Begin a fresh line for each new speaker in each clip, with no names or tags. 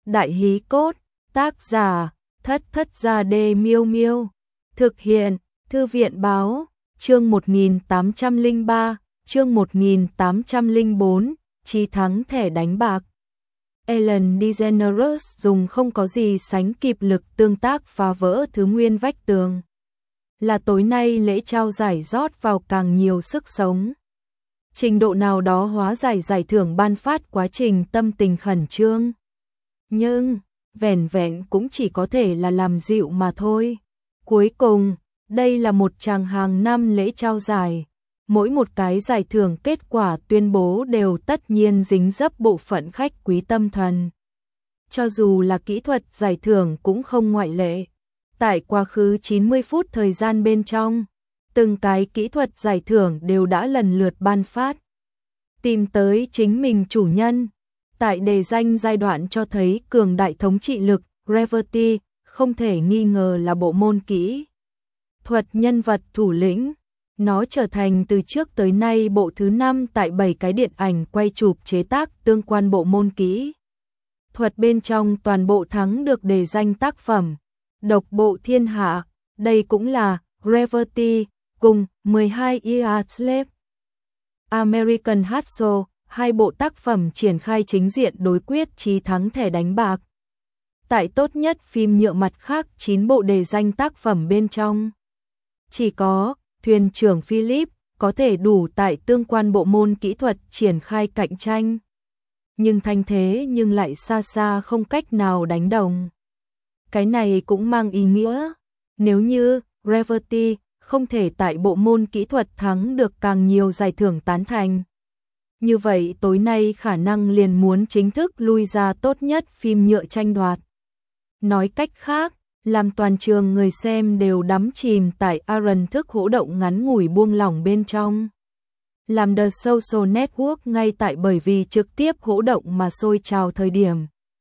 Đại hí cốt, tác giả, Thất Thất Gia Đê Miêu Miêu. Thực hiện, Thư viện báo, chương 1803, chương 1804, Chí thắng thẻ đánh bạc. Ellen DeGeneres dùng không có gì sánh kịp lực tương tác phá vỡ thứ nguyên vách tường. Là tối nay lễ trao giải rót vào càng nhiều sức sống. Trình độ nào đó hóa giải giải thưởng ban phát quá trình tâm tình khẩn trương. Nhưng, vẻn vẹn cũng chỉ có thể là làm dịu mà thôi. Cuối cùng, đây là một chàng hàng năm lễ trao giải. Mỗi một cái giải thưởng kết quả tuyên bố đều tất nhiên dính dấp bộ phận khách quý tâm thần. Cho dù là kỹ thuật giải thưởng cũng không ngoại lệ. Tại quá khứ 90 phút thời gian bên trong, từng cái kỹ thuật giải thưởng đều đã lần lượt ban phát. Tìm tới chính mình chủ nhân. Tại đề danh giai đoạn cho thấy cường đại thống trị lực, Gravity không thể nghi ngờ là bộ môn kỹ thuật nhân vật thủ lĩnh. Nó trở thành từ trước tới nay bộ thứ 5 tại 7 cái điện ảnh quay chụp chế tác tương quan bộ môn kỹ thuật bên trong toàn bộ thắng được đề danh tác phẩm độc bộ thiên hạ. Đây cũng là Gravity cùng 12 Years Slave, American Hustle, hai bộ tác phẩm triển khai chính diện đối quyết chí thắng thẻ đánh bạc. Tại tốt nhất phim nhựa mặt khác 9 bộ đề danh tác phẩm bên trong, chỉ có Thuyền trưởng Philip có thể đủ tại tương quan bộ môn kỹ thuật triển khai cạnh tranh. Nhưng thanh thế nhưng lại xa xa không cách nào đánh đồng. Cái này cũng mang ý nghĩa, nếu như Gravity không thể tại bộ môn kỹ thuật thắng được càng nhiều giải thưởng tán thành, như vậy tối nay khả năng liền muốn chính thức lui ra tốt nhất phim nhựa tranh đoạt. Nói cách khác, làm toàn trường người xem đều đắm chìm tại Aaron thức hỗ động ngắn ngủi buông lỏng bên trong. Làm The Social Network ngay tại bởi vì trực tiếp hỗ động mà sôi trào thời điểm.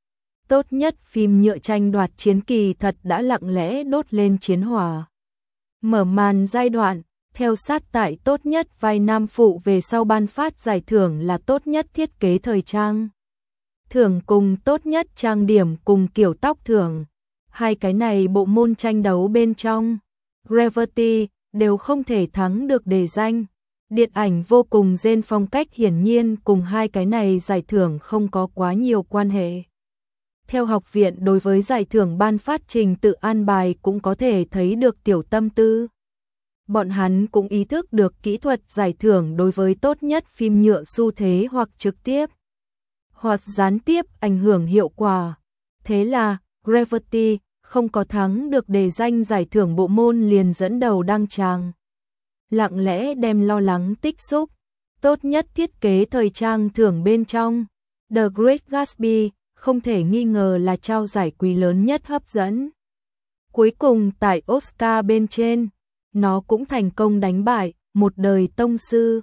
Tốt nhất phim nhựa tranh đoạt chiến kỳ thật đã lặng lẽ đốt lên chiến hỏa. Mở màn giai đoạn, theo sát tại tốt nhất vai nam phụ về sau ban phát giải thưởng là tốt nhất thiết kế thời trang thưởng cùng tốt nhất trang điểm cùng kiểu tóc thưởng. Hai cái này bộ môn tranh đấu bên trong, Gravity đều không thể thắng được đề danh. Điện ảnh vô cùng gen phong cách hiển nhiên cùng hai cái này giải thưởng không có quá nhiều quan hệ. Theo học viện đối với giải thưởng ban phát trình tự an bài cũng có thể thấy được tiểu tâm tư. Bọn hắn cũng ý thức được kỹ thuật giải thưởng đối với tốt nhất phim nhựa xu thế hoặc trực tiếp hoặc gián tiếp ảnh hưởng hiệu quả. Thế là Gravity không có thắng được đề danh giải thưởng bộ môn liền dẫn đầu đăng tràng. Lặng lẽ đem lo lắng tích xúc. Tốt nhất thiết kế thời trang thưởng bên trong, The Great Gatsby không thể nghi ngờ là trao giải quý lớn nhất hấp dẫn. Cuối cùng tại Oscar bên trên, nó cũng thành công đánh bại Một đời tông sư,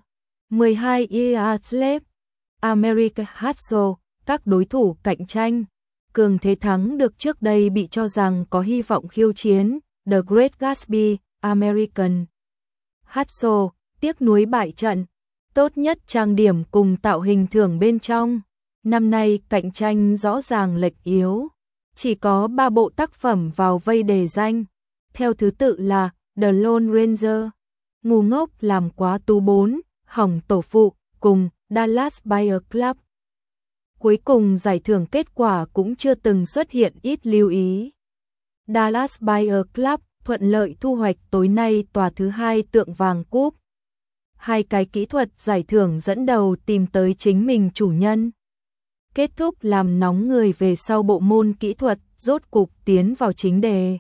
12 Years Slave, American Hustle, các đối thủ cạnh tranh. Cường thế thắng được trước đây bị cho rằng có hy vọng khiêu chiến The Great Gatsby, American Hustle, tiếc nuối bại trận. Tốt nhất trang điểm cùng tạo hình thưởng bên trong, năm nay cạnh tranh rõ ràng lệch yếu. Chỉ có 3 bộ tác phẩm vào vây đề danh, theo thứ tự là The Lone Ranger, Ngu ngốc làm quá tú 4, Hỏng tổ phụ, cùng Dallas Buyers Club. Cuối cùng giải thưởng kết quả cũng chưa từng xuất hiện ít lưu ý. Dallas Buyers Club thuận lợi thu hoạch tối nay tòa thứ 2 tượng vàng cúp. Hai cái kỹ thuật giải thưởng dẫn đầu tìm tới chính mình chủ nhân. Kết thúc làm nóng người về sau bộ môn kỹ thuật rốt cục tiến vào chính đề.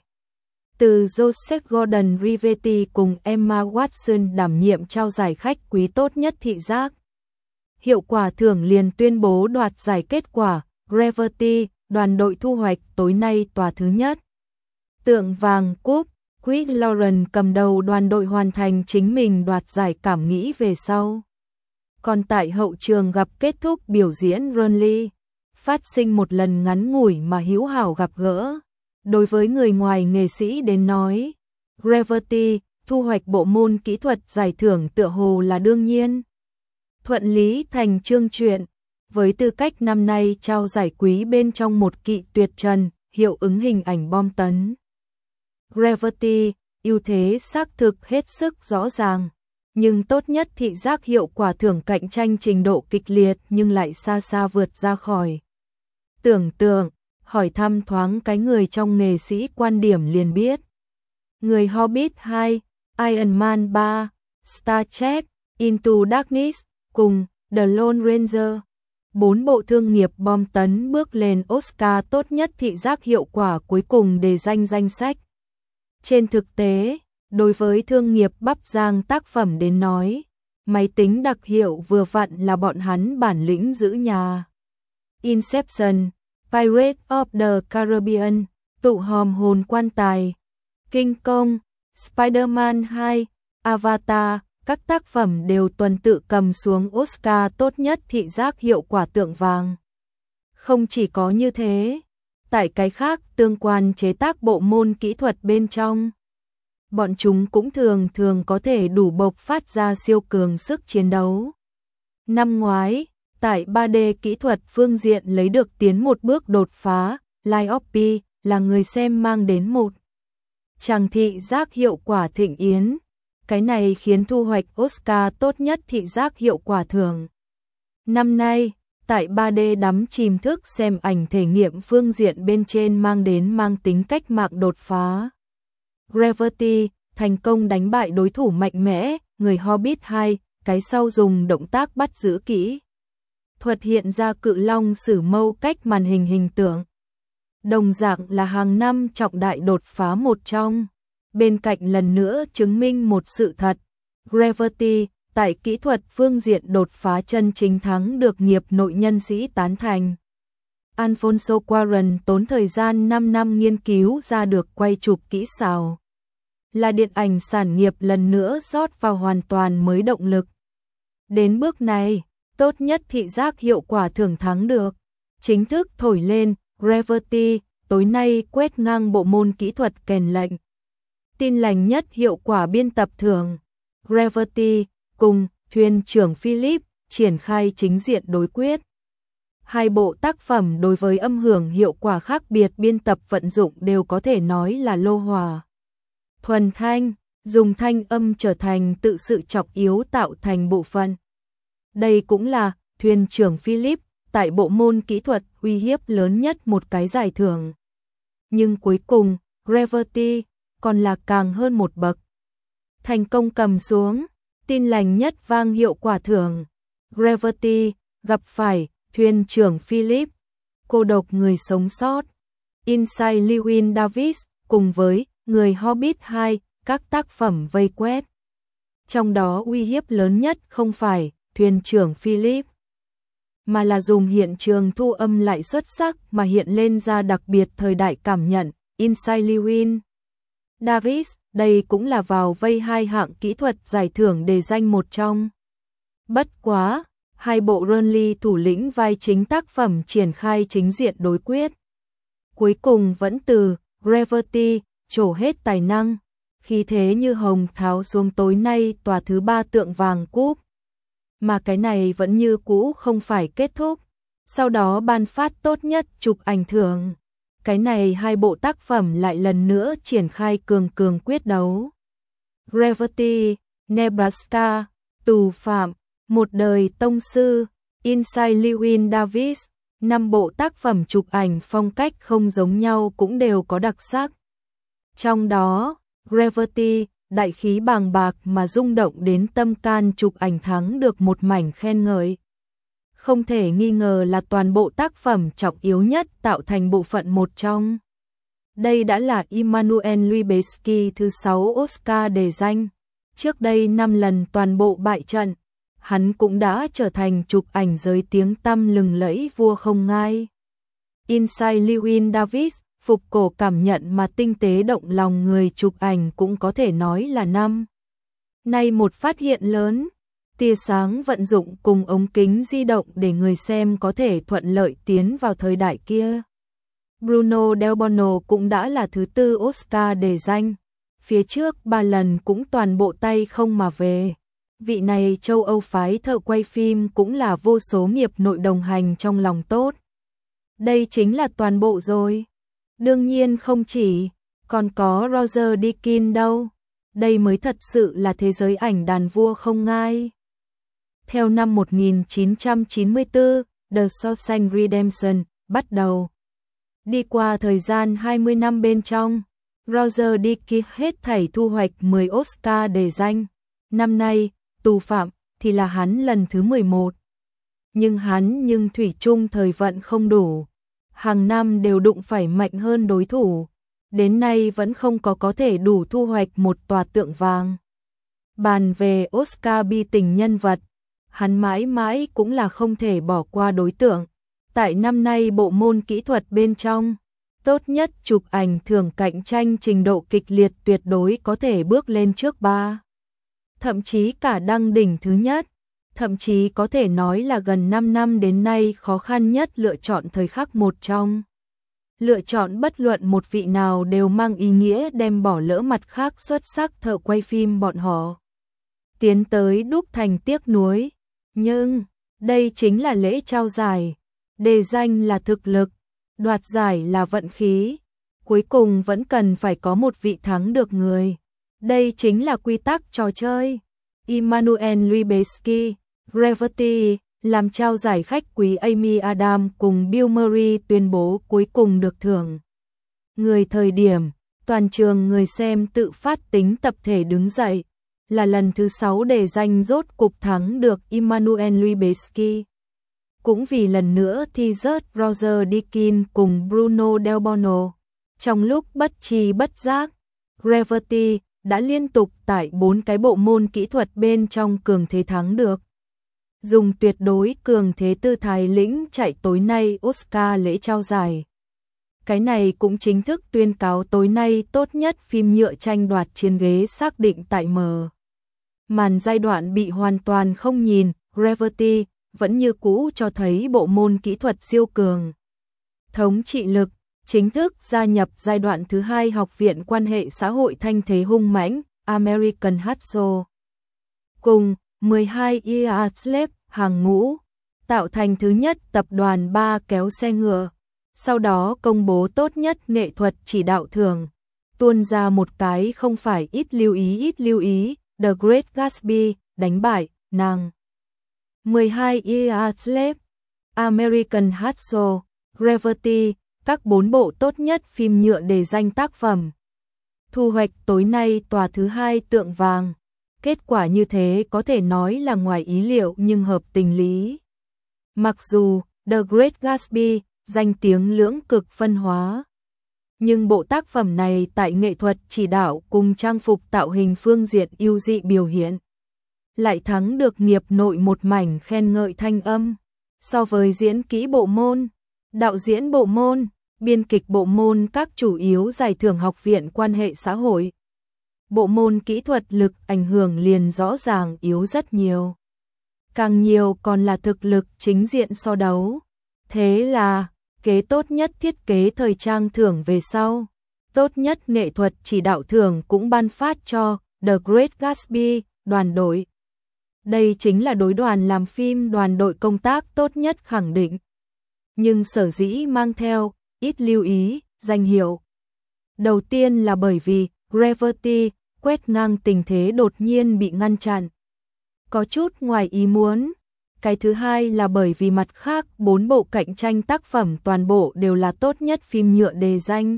Từ Joseph Gordon-Levitt cùng Emma Watson đảm nhiệm trao giải khách quý tốt nhất thị giác. Hiệu quả thưởng liền tuyên bố đoạt giải kết quả, Gravity, đoàn đội thu hoạch tối nay tòa thứ nhất. Tượng vàng cúp, Chris Lauren cầm đầu đoàn đội hoàn thành chính mình đoạt giải cảm nghĩ về sau. Còn tại hậu trường gặp kết thúc biểu diễn Runley, phát sinh một lần ngắn ngủi mà hữu hảo gặp gỡ. Đối với người ngoài nghệ sĩ đến nói, Gravity thu hoạch bộ môn kỹ thuật giải thưởng tựa hồ là đương nhiên. Thuận lý thành chương chuyện, với tư cách năm nay trao giải quý bên trong một kỵ tuyệt trần, hiệu ứng hình ảnh bom tấn. Gravity, ưu thế xác thực hết sức rõ ràng, nhưng tốt nhất thị giác hiệu quả thưởng cạnh tranh trình độ kịch liệt nhưng lại xa xa vượt ra khỏi tưởng tượng, hỏi thăm thoáng cái người trong nghệ sĩ quan điểm liền biết. Người Hobbit 2, Iron Man 3, Star Trek, Into Darkness, cùng The Lone Ranger. 4 bộ thương nghiệp bom tấn bước lên Oscar tốt nhất thị giác hiệu quả cuối cùng để danh sách. Trên thực tế, đối với thương nghiệp bắp rang tác phẩm đến nói, máy tính đặc hiệu vừa vặn là bọn hắn bản lĩnh giữ nhà. Inception, Pirates of the Caribbean, tụ hòm hồn quan tài, King Kong, Spider-Man 2, Avatar, các tác phẩm đều tuần tự cầm xuống Oscar tốt nhất thị giác hiệu quả tượng vàng. Không chỉ có như thế, tại cái khác tương quan chế tác bộ môn kỹ thuật bên trong, bọn chúng cũng thường có thể đủ bộc phát ra siêu cường sức chiến đấu. Năm ngoái, tại 3D kỹ thuật phương diện lấy được tiến một bước đột phá, Lies of P là người xem mang đến một tràng thị giác hiệu quả thịnh yến. Cái này khiến thu hoạch Oscar tốt nhất thị giác hiệu quả thưởng. Năm nay, tại 3D đắm chìm thức xem ảnh thể nghiệm phương diện bên trên mang tính cách mạng đột phá. Gravity thành công đánh bại đối thủ mạnh mẽ, người Hobbit 2, cái sau dùng động tác bắt giữ kỹ thuật hiện ra cự long sử mâu cách màn hình hình tượng. Đồng dạng là hàng năm trọng đại đột phá một trong. Bên cạnh lần nữa chứng minh một sự thật, Gravity tại kỹ thuật phương diện đột phá chân chính thắng được nghiệp nội nhân sĩ tán thành. Alfonso Cuarón tốn thời gian 5 năm nghiên cứu ra được quay chụp kỹ xảo. Là điện ảnh sản nghiệp lần nữa rót vào hoàn toàn mới động lực. Đến bước này, tốt nhất thị giác hiệu quả thưởng thắng được. Chính thức thổi lên, Gravity tối nay quét ngang bộ môn kỹ thuật kèn lệnh. Tin lành nhất hiệu quả biên tập thưởng. Gravity cùng Thuyền trưởng Philip triển khai chính diện đối quyết. Hai bộ tác phẩm đối với âm hưởng hiệu quả khác biệt biên tập vận dụng đều có thể nói là lô hòa. Thuần thanh, dùng thanh âm trở thành tự sự trọng yếu tạo thành bộ phận. Đây cũng là Thuyền trưởng Philip tại bộ môn kỹ thuật uy hiếp lớn nhất một cái giải thưởng. Nhưng cuối cùng, Gravity còn là càng hơn một bậc. Thành công cầm xuống, tin lành nhất vang hiệu quả thưởng. Gravity gặp phải Thuyền trưởng Philip, cô độc người sống sót. Inside Llewyn Davis cùng với Người Hobbit 2, các tác phẩm vây quét. Trong đó uy hiếp lớn nhất không phải Thuyền trưởng Philip, mà là dùng hiện trường thu âm lại xuất sắc mà hiện lên ra đặc biệt thời đại cảm nhận. Inside Llewyn Davis, đây cũng là vào vây hai hạng kỹ thuật giải thưởng đề danh một trong. Bất quá, hai bộ Burnley thủ lĩnh vai chính tác phẩm triển khai chính diện đối quyết. Cuối cùng vẫn từ Gravity trổ hết tài năng, khí thế như hồng tháo xuống tối nay tòa thứ 3 tượng vàng cúp. Mà cái này vẫn như cũ không phải kết thúc. Sau đó ban phát tốt nhất chụp ảnh thưởng. Cái này hai bộ tác phẩm lại lần nữa triển khai cường quyết đấu. Gravity, Nebraska, Tù phạm, Một đời tông sư, Inside Llewyn Davis, 5 bộ tác phẩm chụp ảnh phong cách không giống nhau cũng đều có đặc sắc. Trong đó, Gravity, đại khí bàng bạc mà rung động đến tâm can chụp ảnh thắng được một mảnh khen ngợi. Không thể nghi ngờ là toàn bộ tác phẩm trọng yếu nhất tạo thành bộ phận một trong. Đây đã là Emmanuel Lubezki thứ 6 Oscar đề danh. Trước đây 5 lần toàn bộ bại trận, hắn cũng đã trở thành chụp ảnh giới tiếng tăm lừng lẫy vua không ngai. Inside Llewyn Davis, phục cổ cảm nhận mà tinh tế động lòng người chụp ảnh cũng có thể nói là năm nay một phát hiện lớn. Tia sáng vận dụng cùng ống kính di động để người xem có thể thuận lợi tiến vào thời đại kia. Bruno Del Bono cũng đã là thứ 4 Oscar đề danh. Phía trước 3 lần cũng toàn bộ tay không mà về. Vị này châu Âu phái thợ quay phim cũng là vô số nghiệp nội đồng hành trong lòng tốt. Đây chính là toàn bộ rồi. Đương nhiên không chỉ, còn có Roger Deakins đâu. Đây mới thật sự là thế giới ảnh đàn vua không ngai. Theo năm 1994, The Shawshank Redemption bắt đầu. Đi qua thời gian 20 năm bên trong, Roger Deakins hết thảy thu hoạch 10 Oscar đề danh. Năm nay, tù phạm thì là hắn lần thứ 11. Nhưng thủy chung thời vận không đủ. Hàng năm đều đụng phải mạnh hơn đối thủ. Đến nay vẫn không có thể đủ thu hoạch một tòa tượng vàng. Bàn về Oscar bi tình nhân vật, hắn mãi mãi cũng là không thể bỏ qua đối tượng. Tại năm nay bộ môn kỹ thuật bên trong, tốt nhất chụp ảnh thưởng cạnh tranh trình độ kịch liệt tuyệt đối có thể bước lên trước 3. Thậm chí cả đăng đỉnh thứ nhất, thậm chí có thể nói là gần 5 năm đến nay khó khăn nhất lựa chọn thời khắc một trong. Lựa chọn bất luận một vị nào đều mang ý nghĩa đem bỏ lỡ mặt khác xuất sắc thợ quay phim bọn họ. Tiến tới đúc thành tiếc nuối. Nhưng, đây chính là lễ trao giải. Đề danh là thực lực, đoạt giải là vận khí. Cuối cùng vẫn cần phải có một vị thắng được người. Đây chính là quy tắc trò chơi. Emmanuel Lubezki, Gravity, làm trao giải khách quý Amy Adams cùng Bill Murray tuyên bố cuối cùng được thưởng. Người thời điểm, toàn trường người xem tự phát tính tập thể đứng dậy, là lần thứ 6 đề danh rốt cục thắng được Emmanuel Lubezki. Cũng vì lần nữa thi rớt Roger Deakins cùng Bruno Del Bono. Trong lúc bất tri bất giác, Gravity đã liên tục tại 4 cái bộ môn kỹ thuật bên trong cường thế thắng được. Dùng tuyệt đối cường thế tư thái lĩnh chạy tối nay Oscar lễ trao giải. Cái này cũng chính thức tuyên cáo tối nay tốt nhất phim nhựa tranh đoạt chiến ghế xác định tại mở. Màn giai đoạn bị hoàn toàn không nhìn, Gravity vẫn như cũ cho thấy bộ môn kỹ thuật siêu cường. Thống trị lực chính thức gia nhập giai đoạn thứ 2 Học viện quan hệ xã hội thanh thế hung mãnh, American Hustle. Cùng 12 years left hàng ngũ, tạo thành thứ nhất tập đoàn 3 kéo xe ngựa. Sau đó công bố tốt nhất nghệ thuật chỉ đạo thưởng. Tuôn ra một cái không phải ít lưu ý, The Great Gatsby, đánh bại, nàng. 12 years left, American Hustle, Gravity, các 4 bộ tốt nhất phim nhựa đề danh tác phẩm. Thu hoạch tối nay tòa thứ 2 tượng vàng. Kết quả như thế có thể nói là ngoài ý liệu nhưng hợp tình lý. Mặc dù The Great Gatsby danh tiếng lưỡng cực phân hóa, nhưng bộ tác phẩm này tại nghệ thuật chỉ đạo cùng trang phục tạo hình phương diện ưu dị biểu hiện, lại thắng được nghiệp nội một mảnh khen ngợi thanh âm. So với diễn kỹ bộ môn, đạo diễn bộ môn, biên kịch bộ môn các chủ yếu giải thưởng Học viện quan hệ xã hội, bộ môn kỹ thuật lực ảnh hưởng liền rõ ràng yếu rất nhiều. Càng nhiều còn là thực lực chính diện so đấu. Thế là, kế tốt nhất thiết kế thời trang thưởng về sau, tốt nhất nghệ thuật chỉ đạo thưởng cũng ban phát cho The Great Gatsby, đoàn đội. Đây chính là đối đoàn làm phim đoàn đội công tác tốt nhất khẳng định. Nhưng sở dĩ mang theo ít lưu ý, danh hiệu. Đầu tiên là bởi vì Gravity quét ngang tình thế đột nhiên bị ngăn chặn. Có chút ngoài ý muốn. Cái thứ hai là bởi vì mặt khác 4 bộ cạnh tranh tác phẩm toàn bộ đều là tốt nhất phim nhựa đề danh.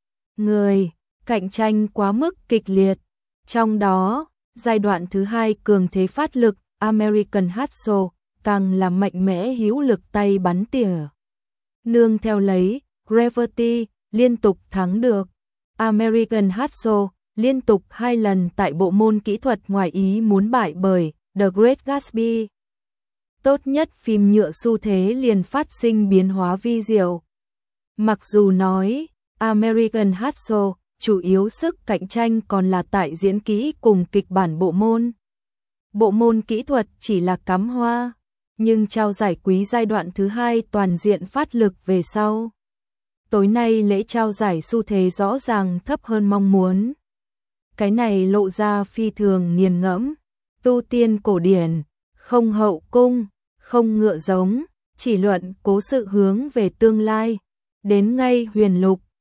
Người, cạnh tranh quá mức kịch liệt. Trong đó, giai đoạn thứ 2 cường thế phát lực, American Hustle, càng là mạnh mẽ hữu lực tay bắn tỉa. Nương theo lấy, Gravity liên tục thắng được. American Hustle liên tục 2 lần tại bộ môn kỹ thuật ngoài ý muốn bại bởi The Great Gatsby. Tốt nhất phim nhựa xu thế liền phát sinh biến hóa vi diệu. Mặc dù nói, American Hustle chủ yếu sức cạnh tranh còn là tại diễn kỹ cùng kịch bản bộ môn. Bộ môn kỹ thuật chỉ là cắm hoa, nhưng trao giải quý giai đoạn thứ 2 toàn diện phát lực về sau. Tối nay lễ trao giải xu thế rõ ràng thấp hơn mong muốn. Cái này lộ ra phi thường nghiền ngẫm. tu tiên cổ điển, không hậu cung, không ngựa giống, chỉ luận cố sự hướng về tương lai. Đến ngay huyền lục,